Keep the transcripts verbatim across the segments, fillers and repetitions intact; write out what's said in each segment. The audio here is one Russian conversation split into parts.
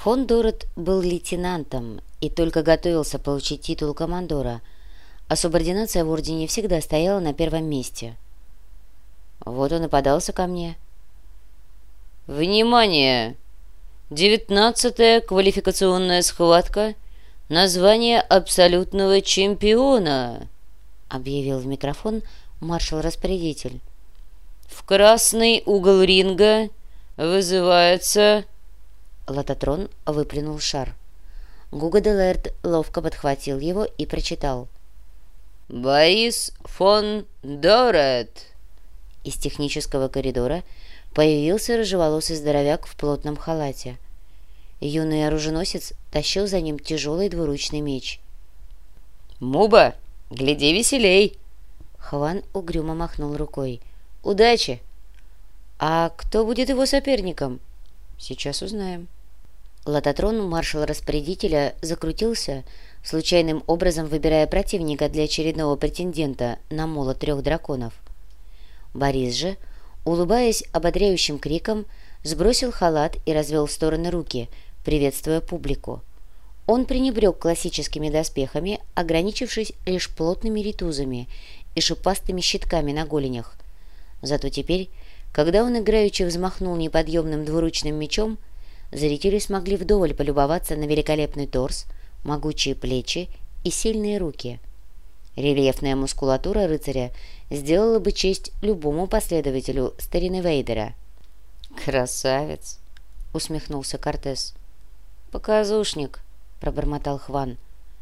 Фон Дорет был лейтенантом и только готовился получить титул командора, а субординация в ордене всегда стояла на первом месте. Вот он и подался ко мне. «Внимание! Девятнадцатая квалификационная схватка на звание абсолютного чемпиона!» — объявил в микрофон маршал-распорядитель. «В красный угол ринга вызывается...» Лототрон выплюнул шар. Гуго де Лаэрт ловко подхватил его и прочитал: «Борис фон Дорет». Из технического коридора появился рыжеволосый здоровяк в плотном халате. Юный оруженосец тащил за ним тяжелый двуручный меч. «Муба, гляди веселей!» Хван угрюмо махнул рукой. «Удачи!» «А кто будет его соперником?» «Сейчас узнаем». Лототрон маршала-распорядителя закрутился, случайным образом выбирая противника для очередного претендента на молот трех драконов. Борис же, улыбаясь ободряющим криком, сбросил халат и развел в стороны руки, приветствуя публику. Он пренебрег классическими доспехами, ограничившись лишь плотными ритузами и шипастыми щитками на голенях. Зато теперь, когда он играючи взмахнул неподъемным двуручным мечом, зрители смогли вдоволь полюбоваться на великолепный торс, могучие плечи и сильные руки. Рельефная мускулатура рыцаря сделала бы честь любому последователю старины Вейдера. «Красавец!» — усмехнулся Кортес. «Показушник!» — пробормотал Хван.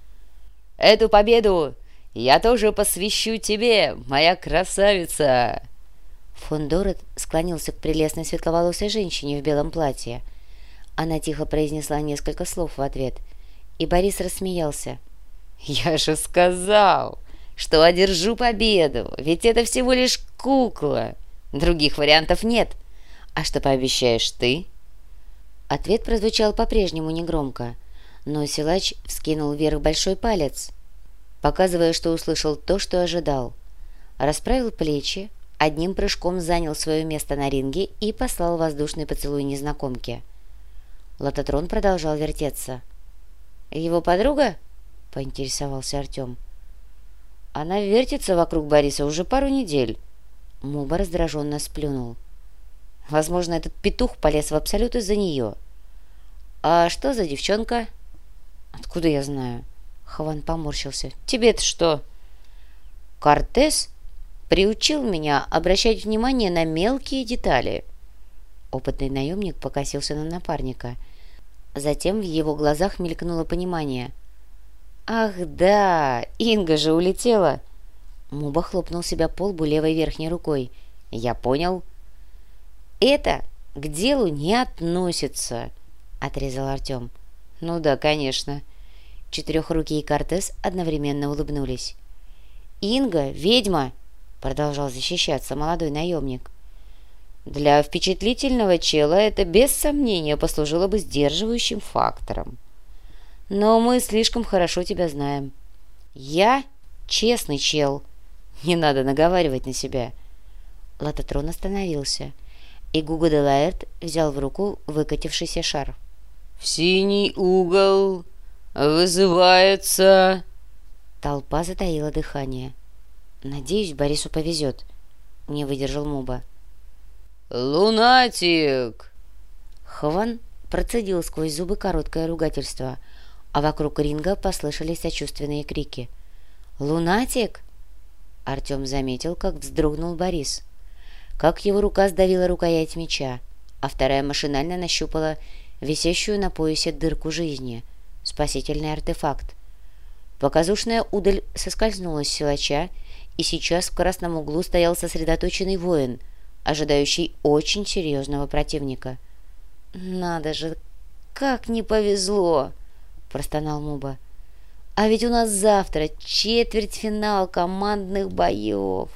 «Эту победу я тоже посвящу тебе, моя красавица!» Фон Дорет склонился к прелестной светловолосой женщине в белом платье. Она тихо произнесла несколько слов в ответ, и Борис рассмеялся. «Я же сказал, что одержу победу, ведь это всего лишь кукла. Других вариантов нет. А что пообещаешь ты?» Ответ прозвучал по-прежнему негромко, но силач вскинул вверх большой палец, показывая, что услышал то, что ожидал. Расправил плечи, одним прыжком занял свое место на ринге и послал воздушный поцелуй незнакомке. Лототрон продолжал вертеться. «Его подруга?» — поинтересовался Артем. «Она вертится вокруг Бориса уже пару недель». Муба раздраженно сплюнул. «Возможно, этот петух полез в абсолют из-за нее». «А что за девчонка?» «Откуда я знаю?» Хван поморщился. «Тебе-то что?» «Кортес приучил меня обращать внимание на мелкие детали». Опытный наемник покосился на напарника. Затем в его глазах мелькнуло понимание. «Ах да, Инга же улетела!» Муба хлопнул себя по лбу левой верхней рукой. «Я понял». «Это к делу не относится», — отрезал Артем. «Ну да, конечно». Четырехрукий и Кортес одновременно улыбнулись. «Инга — ведьма», — продолжал защищаться молодой наемник. «Для впечатлительного чела это без сомнения послужило бы сдерживающим фактором. Но мы слишком хорошо тебя знаем. Я честный чел. Не надо наговаривать на себя». Лототрон остановился, и Гуго де Лаэрт взял в руку выкатившийся шар. «В синий угол вызывается...» Толпа затаила дыхание. «Надеюсь, Борису повезет», — не выдержал Муба. «Лунатик!» Хван процедил сквозь зубы короткое ругательство, а вокруг ринга послышались сочувственные крики. «Лунатик?» Артем заметил, как вздрогнул Борис, как его рука сдавила рукоять меча, а вторая машинально нащупала висящую на поясе дырку жизни, спасительный артефакт. Показушная удаль соскользнула с силача, и сейчас в красном углу стоял сосредоточенный воин, ожидающий очень серьезного противника. «Надо же, как не повезло!» — простонал Муба. «А ведь у нас завтра четвертьфинал командных боев!»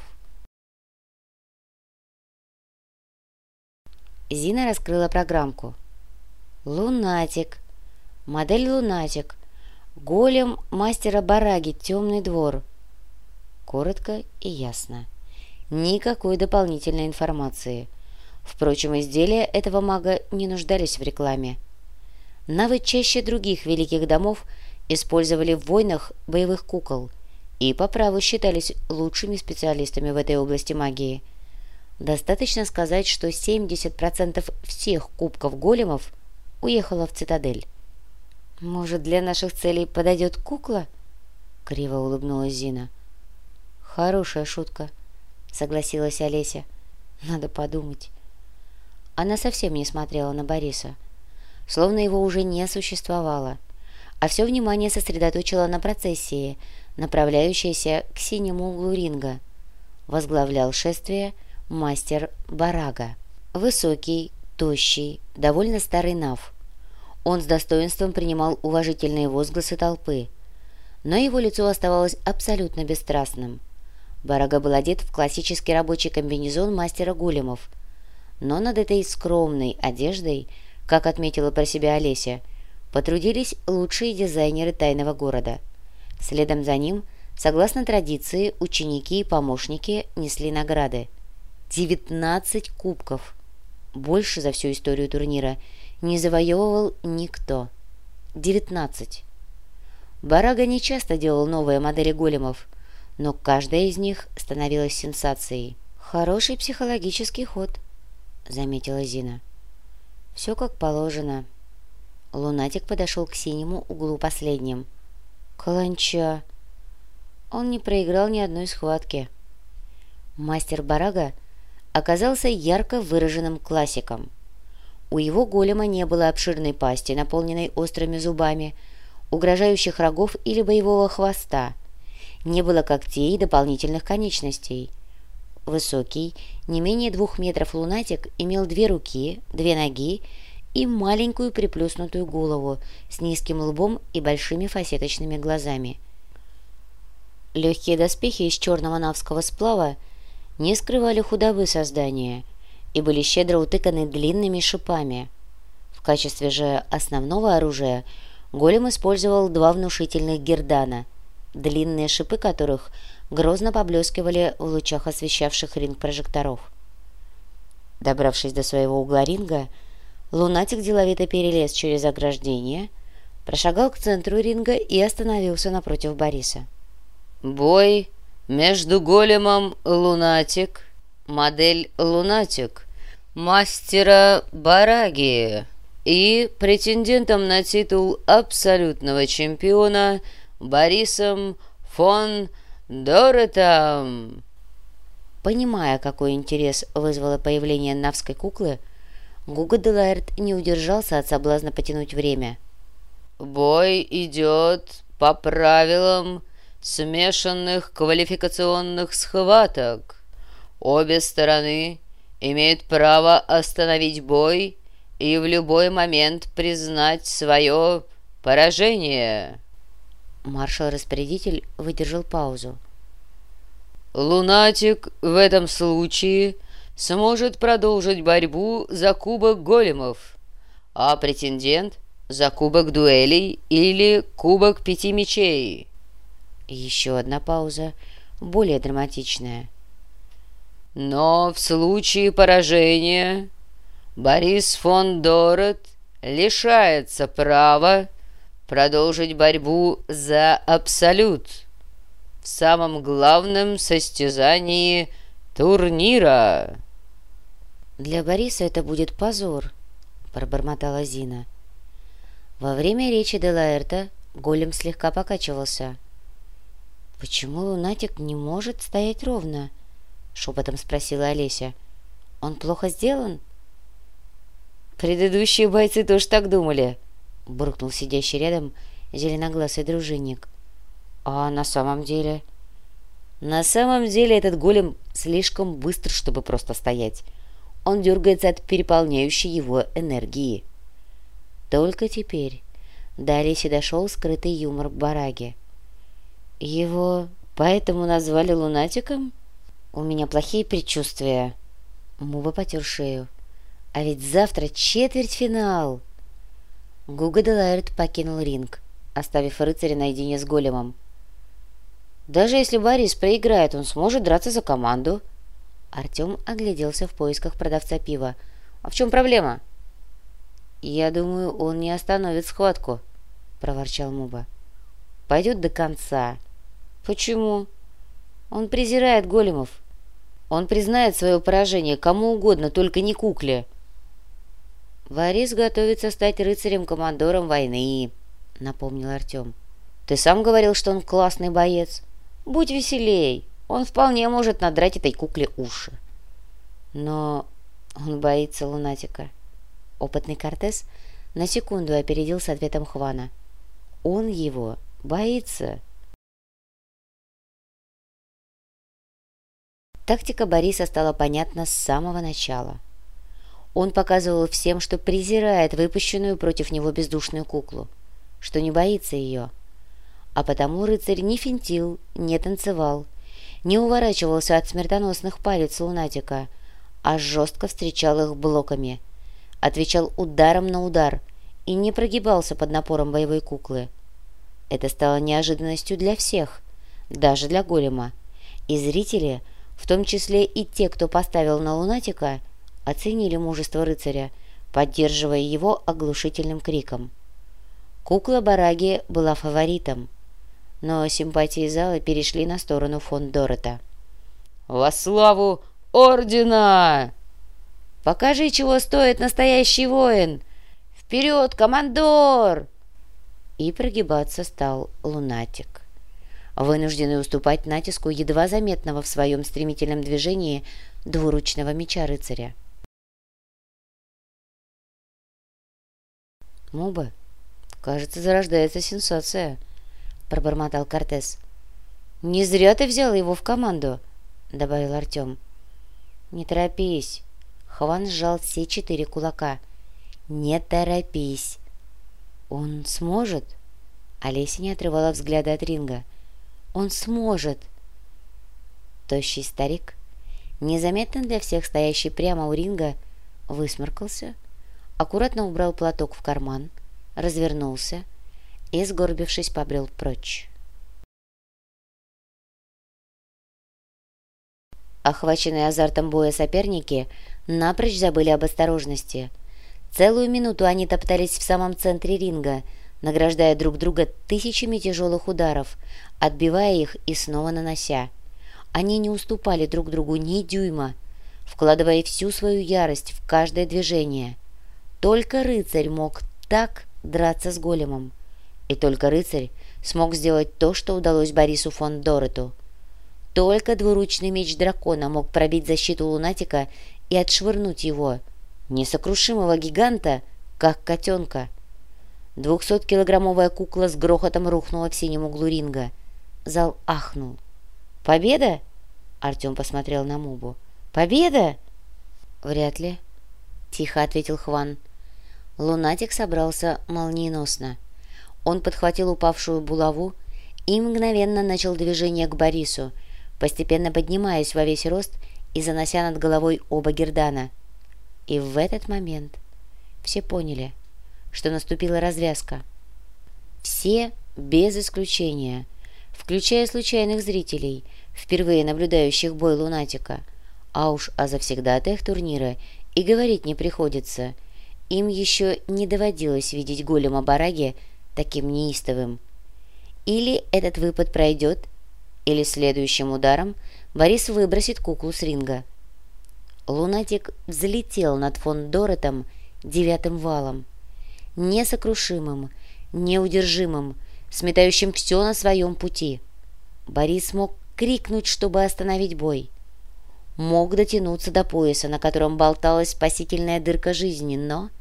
Зина раскрыла программку. «Лунатик. Модель Лунатик. Голем мастера Бараги. Темный двор». Коротко и ясно. Никакой дополнительной информации. Впрочем, изделия этого мага не нуждались в рекламе. Навы чаще других великих домов использовали в войнах боевых кукол и по праву считались лучшими специалистами в этой области магии. Достаточно сказать, что семьдесят процентов всех кубков големов уехало в цитадель. «Может, для наших целей подойдет кукла?» — криво улыбнулась Зина. «Хорошая шутка», — согласилась Олеся. «Надо подумать». Она совсем не смотрела на Бориса, словно его уже не существовало, а все внимание сосредоточила на процессии, направляющейся к синему углу ринга. Возглавлял шествие мастер Барага. Высокий, тощий, довольно старый нав. Он с достоинством принимал уважительные возгласы толпы, но его лицо оставалось абсолютно бесстрастным. Барага был одет в классический рабочий комбинезон мастера големов, но над этой скромной одеждой, как отметила про себя Олеся, потрудились лучшие дизайнеры тайного города. Следом за ним, согласно традиции, ученики и помощники несли награды. девятнадцать кубков. Больше за всю историю турнира не завоевывал никто. девятнадцать. Барага не часто делал новые модели големов, но каждая из них становилась сенсацией. «Хороший психологический ход», — заметила Зина. «Все как положено». Лунатик подошел к синему углу последним. «Каланча!» Он не проиграл ни одной схватки. Мастер Барага оказался ярко выраженным классиком. У его голема не было обширной пасти, наполненной острыми зубами, угрожающих рогов или боевого хвоста. Не было когтей и дополнительных конечностей. Высокий, не менее двух метров лунатик имел две руки, две ноги и маленькую приплюснутую голову с низким лбом и большими фасеточными глазами. Легкие доспехи из черного навского сплава не скрывали худобы создания и были щедро утыканы длинными шипами. В качестве же основного оружия голем использовал два внушительных гердана, длинные шипы которых грозно поблескивали в лучах освещавших ринг прожекторов. Добравшись до своего угла ринга, лунатик деловито перелез через ограждение, прошагал к центру ринга и остановился напротив Бориса. «Бой между големом Лунатик, модель Лунатик, мастера Бараги и претендентом на титул абсолютного чемпиона Борисом фон Доретом». Понимая, какой интерес вызвало появление навской куклы, Гуго де Лаэрт не удержался от соблазна потянуть время. «Бой идет по правилам смешанных квалификационных схваток. Обе стороны имеют право остановить бой и в любой момент признать свое поражение». Маршал-распорядитель выдержал паузу. «Лунатик в этом случае сможет продолжить борьбу за кубок големов, а претендент — за кубок дуэлей или кубок пяти мечей». Еще одна пауза, более драматичная. «Но в случае поражения Борис фон Дорет лишается права продолжить борьбу за абсолют в самом главном состязании турнира». «Для Бориса это будет позор», — пробормотала Зина. Во время речи де Лаэрта голем слегка покачивался. «Почему лунатик не может стоять ровно?» — шепотом спросила Олеся. «Он плохо сделан?» «Предыдущие бойцы тоже так думали», — буркнул сидящий рядом зеленоглазый дружинник. «А на самом деле?» «На самом деле этот голем слишком быстр, чтобы просто стоять. Он дергается от переполняющей его энергии». Только теперь до Олеси дошел скрытый юмор Бараги. «Его поэтому назвали лунатиком? У меня плохие предчувствия». Муба потер шею. «А ведь завтра четвертьфинал!» Гуго де Лаэрт покинул ринг, оставив рыцаря наедине с големом. «Даже если Борис проиграет, он сможет драться за команду». Артем огляделся в поисках продавца пива. «А в чем проблема?» «Я думаю, он не остановит схватку», — проворчал Муба. «Пойдет до конца». «Почему?» «Он презирает големов. Он признает свое поражение кому угодно, только не кукле». «Борис готовится стать рыцарем-командором войны», — напомнил Артем. «Ты сам говорил, что он классный боец. Будь веселей, он вполне может надрать этой кукле уши». «Но он боится лунатика». Опытный Кортес на секунду опередил с ответом Хвана. «Он его боится». Тактика Бориса стала понятна с самого начала. Он показывал всем, что презирает выпущенную против него бездушную куклу, что не боится ее. А потому рыцарь не финтил, не танцевал, не уворачивался от смертоносных палец лунатика, а жестко встречал их блоками, отвечал ударом на удар и не прогибался под напором боевой куклы. Это стало неожиданностью для всех, даже для голема, и зрители, в том числе и те, кто поставил на лунатика, оценили мужество рыцаря, поддерживая его оглушительным криком. Кукла Бараги была фаворитом, но симпатии зала перешли на сторону фон Дорета. «Во славу ордена! Покажи, чего стоит настоящий воин! Вперед, командор!» И прогибаться стал лунатик, вынужденный уступать натиску едва заметного в своем стремительном движении двуручного меча рыцаря. «Муба, кажется, зарождается сенсация», — пробормотал Кортес. «Не зря ты взял его в команду», — добавил Артем. «Не торопись». Хван сжал все четыре кулака. «Не торопись». «Он сможет?» Олеся не отрывала взгляда от ринга. «Он сможет!» Тощий старик, незаметно для всех стоящий прямо у ринга, высморкался, аккуратно убрал платок в карман, развернулся и, сгорбившись, побрел прочь. Охваченные азартом боя соперники напрочь забыли об осторожности. Целую минуту они топтались в самом центре ринга, награждая друг друга тысячами тяжелых ударов, отбивая их и снова нанося. Они не уступали друг другу ни дюйма, вкладывая всю свою ярость в каждое движение. Только рыцарь мог так драться с големом, и только рыцарь смог сделать то, что удалось Борису фон Дорету. Только двуручный меч дракона мог пробить защиту лунатика и отшвырнуть его, несокрушимого гиганта, как котенка. Двухсоткилограммовая кукла с грохотом рухнула в синем углу ринга. Зал ахнул. «Победа?» — Артем посмотрел на Мубу. «Победа?» «Вряд ли», — тихо ответил Хван. Лунатик собрался молниеносно. Он подхватил упавшую булаву и мгновенно начал движение к Борису, постепенно поднимаясь во весь рост и занося над головой оба гердана. И в этот момент все поняли, что наступила развязка. Все, без исключения, включая случайных зрителей, впервые наблюдающих бой лунатика, а уж о завсегдатаях турнира и говорить не приходится, им еще не доводилось видеть голема Бараги таким неистовым. Или этот выпад пройдет, или следующим ударом Борис выбросит куклу с ринга. Лунатик взлетел над фон Доретом девятым валом, несокрушимым, неудержимым, сметающим все на своем пути. Борис мог крикнуть, чтобы остановить бой. Мог дотянуться до пояса, на котором болталась спасительная дырка жизни, но...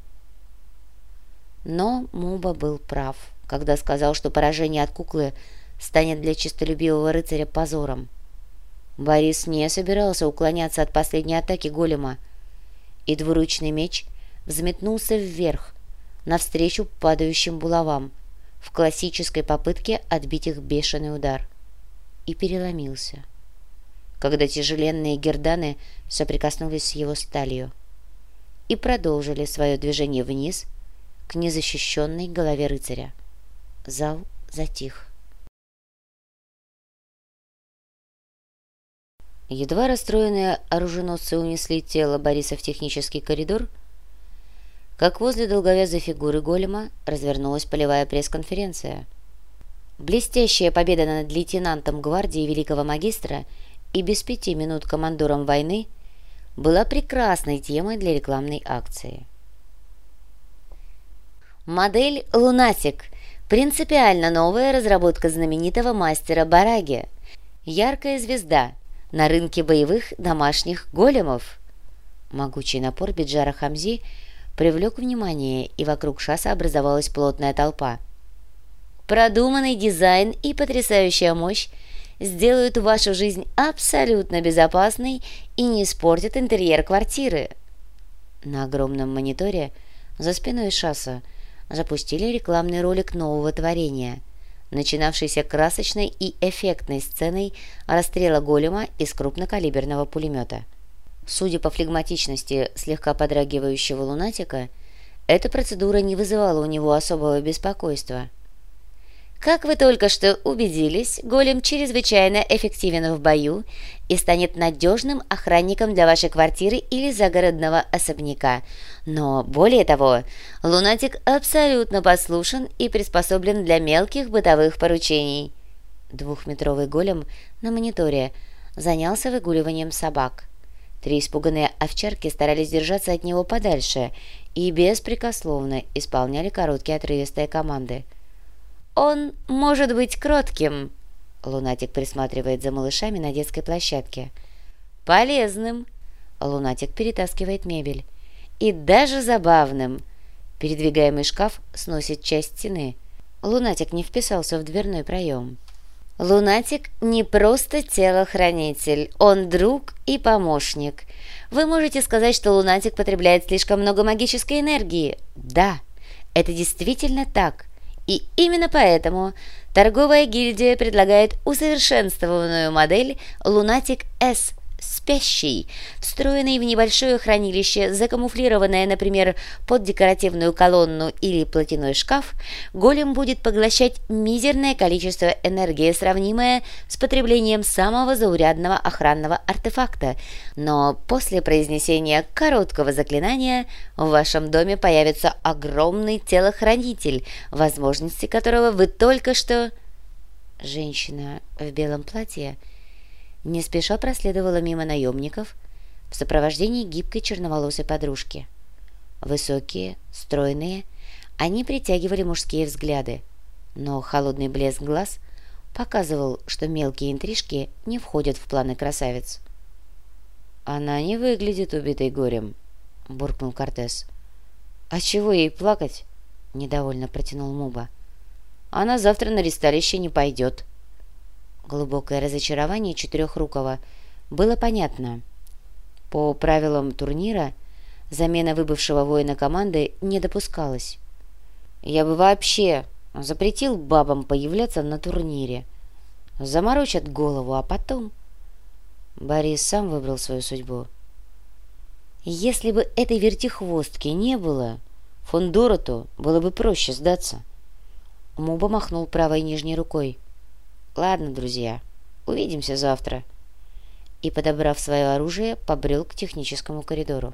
Но Муба был прав, когда сказал, что поражение от куклы станет для честолюбивого рыцаря позором. Борис не собирался уклоняться от последней атаки голема, и двуручный меч взметнулся вверх, навстречу падающим булавам, в классической попытке отбить их бешеный удар. И переломился, когда тяжеленные герданы соприкоснулись с его сталью и продолжили свое движение вниз к незащищенной голове рыцаря. Зал затих. Едва расстроенные оруженосцы унесли тело Бориса в технический коридор, как возле долговязой фигуры голема развернулась полевая пресс-конференция. Блестящая победа над лейтенантом гвардии великого магистра и без пяти минут командором войны была прекрасной темой для рекламной акции. Модель «Лунатик» – принципиально новая разработка знаменитого мастера Бараги, яркая звезда на рынке боевых домашних големов. Могучий напор Биджара Хамзи привлек внимание, и вокруг шасса образовалась плотная толпа. Продуманный дизайн и потрясающая мощь сделают вашу жизнь абсолютно безопасной и не испортят интерьер квартиры. На огромном мониторе за спиной шасса запустили рекламный ролик нового творения, начинавшийся красочной и эффектной сценой расстрела голема из крупнокалиберного пулемета. Судя по флегматичности слегка подрагивающего лунатика, эта процедура не вызывала у него особого беспокойства. Как вы только что убедились, голем чрезвычайно эффективен в бою и станет надежным охранником для вашей квартиры или загородного особняка. Но более того, лунатик абсолютно послушен и приспособлен для мелких бытовых поручений. Двухметровый голем на мониторе занялся выгуливанием собак. Три испуганные овчарки старались держаться от него подальше и беспрекословно исполняли короткие отрывистые команды. «Он может быть кротким», — лунатик присматривает за малышами на детской площадке. «Полезным», — лунатик перетаскивает мебель. «И даже забавным». Передвигаемый шкаф сносит часть стены. Лунатик не вписался в дверной проем. Лунатик не просто телохранитель, он друг и помощник. Вы можете сказать, что лунатик потребляет слишком много магической энергии. Да, это действительно так. И именно поэтому торговая гильдия предлагает усовершенствованную модель Lunatic S спящий, встроенный в небольшое хранилище, закамуфлированное, например, под декоративную колонну или платяной шкаф, голем будет поглощать мизерное количество энергии, сравнимое с потреблением самого заурядного охранного артефакта. Но после произнесения короткого заклинания в вашем доме появится огромный телохранитель, возможности которого вы только что... Женщина в белом платье не спеша проследовала мимо наемников в сопровождении гибкой черноволосой подружки. Высокие, стройные, они притягивали мужские взгляды, но холодный блеск глаз показывал, что мелкие интрижки не входят в планы красавиц. «Она не выглядит убитой горем», — буркнул Кортес. «А чего ей плакать?» — недовольно протянул Муба. «Она завтра на ресталище не пойдет». Глубокое разочарование Четырехрукого было понятно. По правилам турнира замена выбывшего воина команды не допускалась. Я бы вообще запретил бабам появляться на турнире. Заморочат голову, а потом... Борис сам выбрал свою судьбу. Если бы этой вертихвостки не было, фон Дороту было бы проще сдаться. Муба махнул правой нижней рукой. «Ладно, друзья, увидимся завтра». И, подобрав свое оружие, побрел к техническому коридору.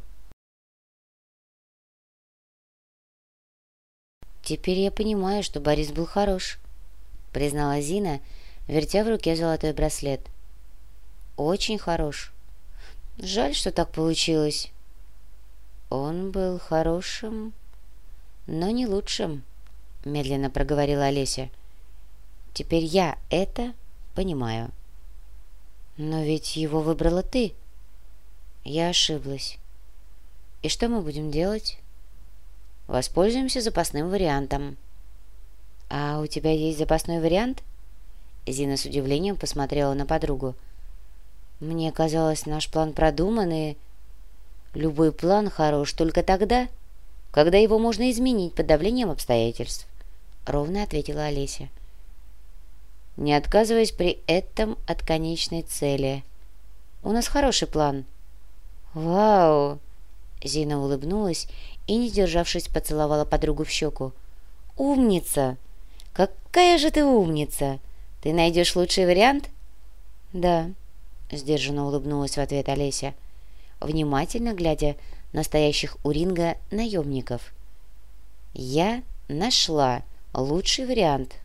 «Теперь я понимаю, что Борис был хорош», — признала Зина, вертя в руке золотой браслет. «Очень хорош. Жаль, что так получилось». «Он был хорошим, но не лучшим», — медленно проговорила Олеся. «Теперь я это понимаю». «Но ведь его выбрала ты». «Я ошиблась. И что мы будем делать?» «Воспользуемся запасным вариантом». «А у тебя есть запасной вариант?» Зина с удивлением посмотрела на подругу. «Мне казалось, наш план продуман, и...» «Любой план хорош только тогда, когда его можно изменить под давлением обстоятельств», — ровно ответила Олеся. «Не отказываясь при этом от конечной цели. У нас хороший план». «Вау!» Зина улыбнулась и, не сдержавшись, поцеловала подругу в щеку. «Умница! Какая же ты умница! Ты найдешь лучший вариант?» «Да», — сдержанно улыбнулась в ответ Олеся, внимательно глядя настоящих у ринга наемников. Я нашла лучший вариант.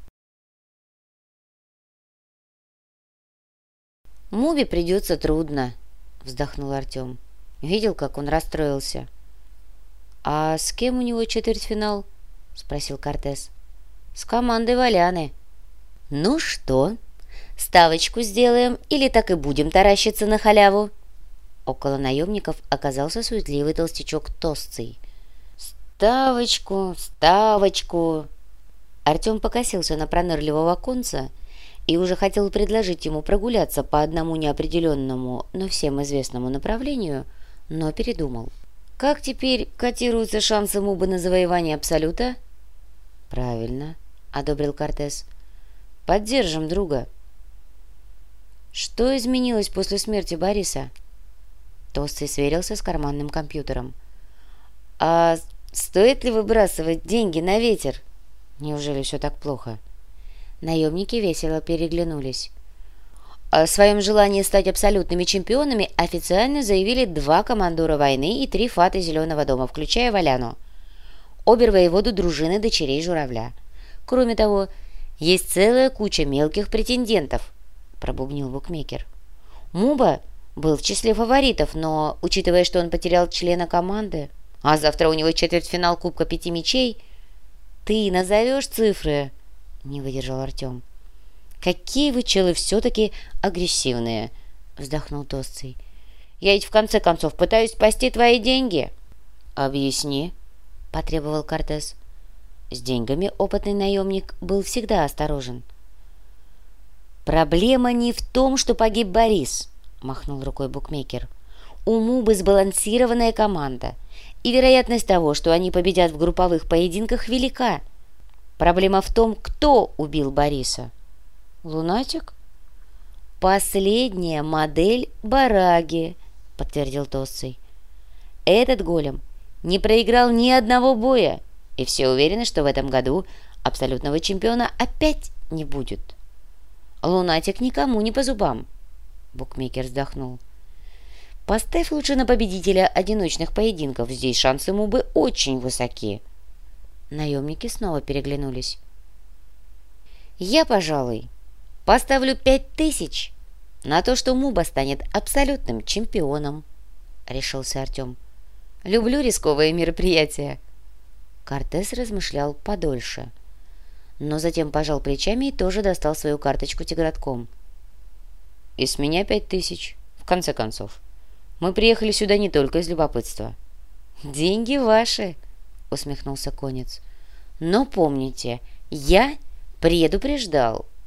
«Мубе придется трудно», — вздохнул Артем. Видел, как он расстроился. «А с кем у него четвертьфинал?» — спросил Кортес. «С командой Валяны». «Ну что, ставочку сделаем или так и будем таращиться на халяву?» Около наемников оказался суетливый толстячок Тосций. «Ставочку, ставочку!» Артем покосился на пронырливого конца и уже хотел предложить ему прогуляться по одному неопределенному, но всем известному направлению, но передумал. «Как теперь котируются шансы Мубы на завоевание Абсолюта?» «Правильно», — одобрил Кортес. «Поддержим друга». «Что изменилось после смерти Бориса?» Толстый сверился с карманным компьютером. «А стоит ли выбрасывать деньги на ветер?» «Неужели все так плохо?» Наемники весело переглянулись. О своем желании стать абсолютными чемпионами официально заявили два командора войны и три фаты Зеленого дома, включая Валяну. Обер-воеводу дружины дочерей Журавля. Кроме того, есть целая куча мелких претендентов, пробубнил букмекер. Муба был в числе фаворитов, но, учитывая, что он потерял члена команды, а завтра у него четвертьфинал Кубка Пяти Мечей, ты назовешь цифры? Не выдержал Артем. «Какие вы, челы, все-таки агрессивные!» — вздохнул Тосций. «Я ведь в конце концов пытаюсь спасти твои деньги!» «Объясни!» — потребовал Кортес. С деньгами опытный наемник был всегда осторожен. «Проблема не в том, что погиб Борис!» — махнул рукой букмекер. «У Мубы сбалансированная команда, и вероятность того, что они победят в групповых поединках, велика. Проблема в том, кто убил Бориса». «Лунатик?» «Последняя модель Бараги», — подтвердил Тосций. «Этот голем не проиграл ни одного боя, и все уверены, что в этом году абсолютного чемпиона опять не будет. Лунатик никому не по зубам», — букмекер вздохнул. «Поставь лучше на победителя одиночных поединков, здесь шансы Мубы очень высоки». Наемники снова переглянулись. «Я, пожалуй, поставлю пять тысяч на то, что Муба станет абсолютным чемпионом», — решился Артем. «Люблю рисковые мероприятия». Кортес размышлял подольше, но затем пожал плечами и тоже достал свою карточку тигратком. «И с меня пять тысяч, в конце концов. Мы приехали сюда не только из любопытства». «Деньги ваши», — усмехнулся конец. «Но помните, я предупреждал,